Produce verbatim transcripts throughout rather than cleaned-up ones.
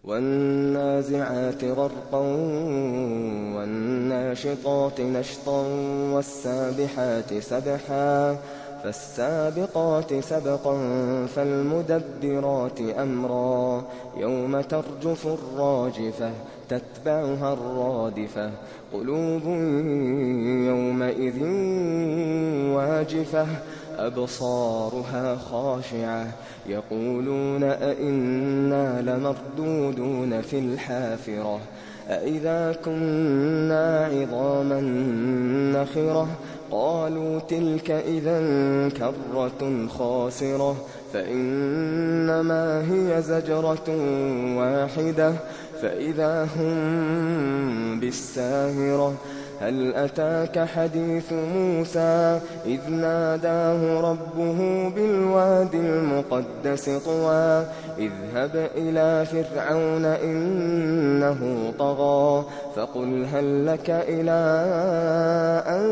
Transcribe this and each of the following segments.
وَالنَّازِعَاتِ غَرْقًا وَالنَّاشِطَاتِ نَشْطًا وَالسَّابِحَاتِ سَبْحًا فَالسَّابِقَاتِ سَبْقًا فَالْمُدَبِّرَاتِ أَمْرًا يَوْمَ تَرْجُفُ الرَّاجِفَةُ تَتْبَعُهَا الرَّادِفَةُ قُلُوبٌ يَوْمَئِذٍ وَاجِفَةٌ أَبْصَارُهَا خَاشِعَةٌ يَقُولُونَ أَإِنَّا لَمَرْدُودُونَ فِي الْحَافِرَةِ أَإِذَا كُنَّا عِظَامًا نَّخِرَةً قَالُوا تِلْكَ إِذًا كَرَّةٌ خَاسِرَةٌ فَإِنَّمَا هِيَ زَجْرَةٌ وَاحِدَةٌ فَإِذَا هُم بِالسَّاهِرَةِ هَلْ أَتَاكَ حَدِيثُ مُوسَىٰ إِذْ نَادَاهُ رَبُّهُ بِالْوَادِ الْمُقَدَّسِ طُوًى اذْهَبْ إِلَىٰ فِرْعَوْنَ إِنَّهُ طَغَىٰ فَقُلْ هَل لَّكَ إِلَىٰ أَن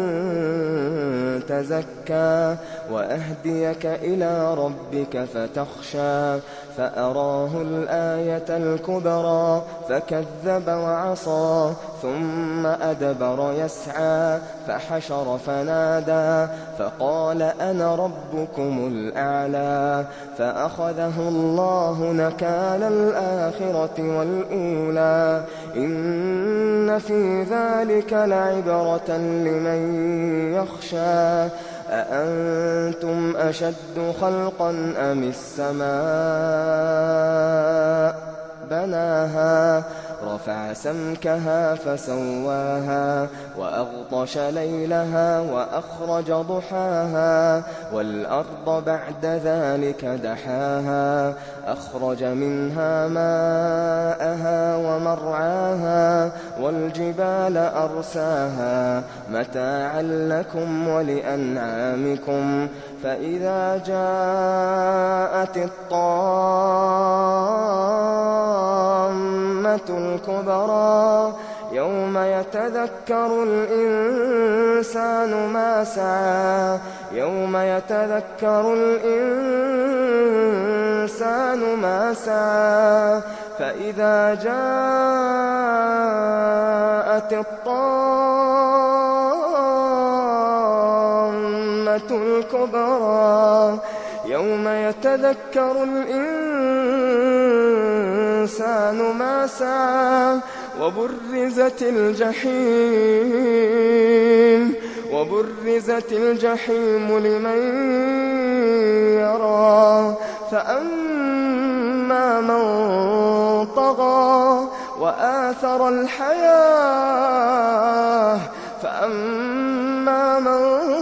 تَزَكَّىٰ وَأَهْدِيَكَ إِلَىٰ رَبِّكَ فَتَخْشَىٰ فَأَرَاهُ الْآيَةَ الْكُبْرَىٰ فَكَذَّبَ وَعَصَىٰ ثُمَّ أَدْبَرَ يَسْعَىٰ فَحَشَرَ فَنَادَىٰ فَقَالَ أَنَا رَبُّكُمُ الْأَعْلَىٰ فَأَخَذَهُ اللَّهُ نَكَالَ الْآخِرَةِ وَالْأُولَىٰ إِنَّ فِي ذَٰلِكَ لَعِبْرَةً لِّمَن يَخْشَىٰ أَأَنتُمْ أَشَدُّ خَلْقًا أَمِ السَّمَاءُ بَنَاهَا رَفَعَ سَمْكَهَا فَسَوَّاهَا وَأَغْطَشَ لَيْلَهَا وَأَخْرَجَ ضُحَاهَا وَالْأَرْضَ بَعْدَ ذَٰلِكَ دَحَاهَا أَخْرَجَ مِنْهَا مَاءَهَا وَمَرْعَاهَا وَالْجِبَالَ أَرْسَاهَا مَتَاعًا لَّكُمْ وَلِأَنْعَامِكُمْ فَإِذَا جَاءَتِ الطَّامَّةُ الْكُبْرَىٰ يَوْمَ يَتَذَكَّرُ الْإِنسَانُ مَا سَعَىٰ يَوْمَ يَتَذَكَّرُ الْإِنسَانُ مَا سَعَىٰ فَإِذَا جَاءَتِ الطَّامَّةُ الْكُبْرَىٰ يَوْمَ يَتَذَكَّرُ الْإِنسَانُ مَا سَعَىٰ وَبُرِّزَتِ الْجَحِيمُ وَبُرِّزَتِ الْجَحِيمُ لِمَن يَرَىٰ فَأَمَّا مَن طَغَىٰ وَآثَرَ الْحَيَاةَ فَأَمَّا مَن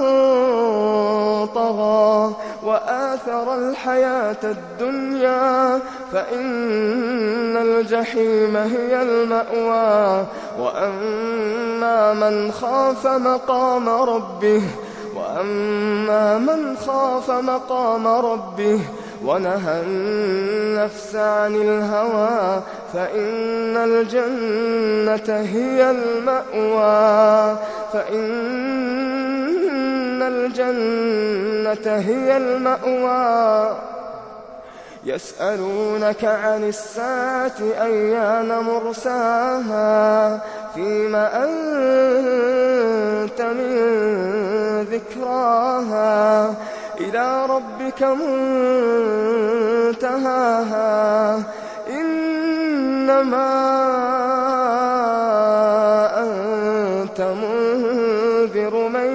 طَغَىٰ وَآثَرَ الْحَيَاةَ الدُّنْيَا فَإِنَّ الْجَحِيمَ هِيَ الْمَأْوَىٰ وَأَمَّا مَنْ خَافَ مَقَامَ رَبِّهِ وَأَمَّا مَنْ خَافَ مَقَامَ رَبِّهِ وَنَهَى النَّفْسَ عَنِ الْهَوَىٰ فَإِنَّ الْجَنَّةَ هِيَ الْمَأْوَىٰ فَإِنَّ الْجَنَّةَ هِيَ الْمَأْوَىٰ يَسْأَلُونَكَ عَنِ السَّاعَةِ أَيَّانَ مُرْسَاهَا فِيمَ أَنتَ مِن ذِكْرَاهَا إِلَىٰ رَبِّكَ مُنتَهَاهَا إِنَّمَا أَنتَ مُنذِرُ مَن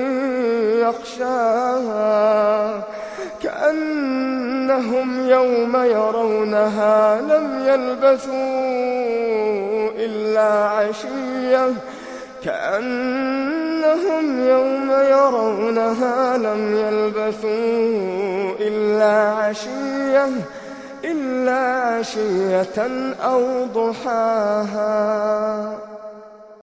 يَخْشَاهَا كَأَنَّهُمْ يَوْمَ يَرَوْنَهَا لَمْ يَلْبَثُوا إِلَّا عَشِيَّةً كَأَنَّهُمْ يَوْمَ يَرَوْنَهَا لَمْ يَلْبَثُوا إِلَّا عَشِيَّةً إِلَّا عَشِيَّةً أَوْ ضُحَاهَا.